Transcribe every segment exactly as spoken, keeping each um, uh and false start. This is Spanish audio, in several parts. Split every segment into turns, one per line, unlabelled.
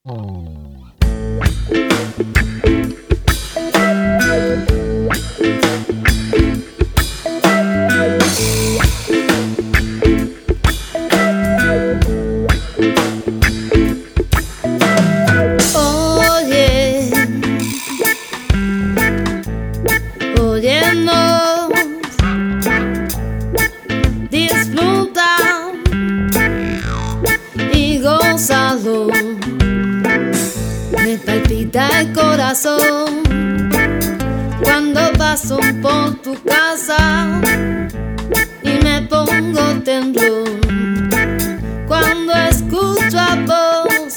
Me palpita el corazón cuando paso por tu casa y me pongo temblón cuando escucho a vos.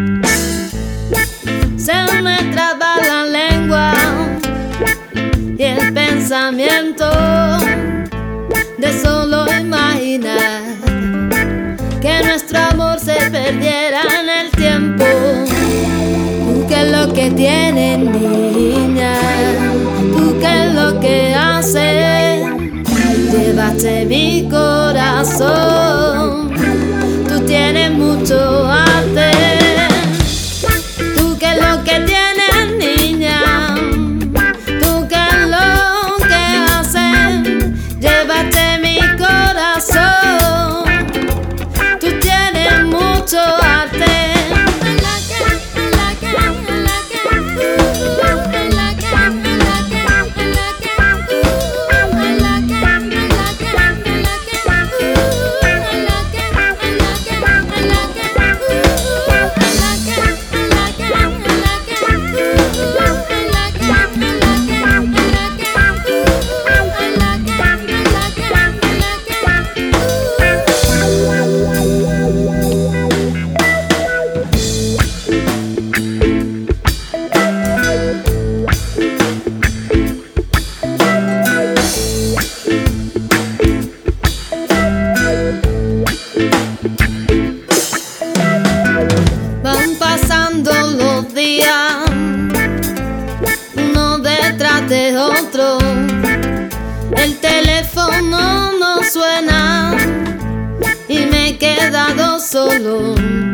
Se me traba la lengua y el pensamiento de solo imaginar que nuestro amor se perdiera en el tiempo. Tú qué es lo que tienes, niña, tú qué es lo que haces, llevaste mi corazón, tú tienes mucho arte. Tú qué es lo que tienes, niña, tú qué es lo que haces, llevaste mi corazón, tú tienes mucho arte. Van pasando los días, uno detrás de otro, el teléfono no suena y me he quedado solo.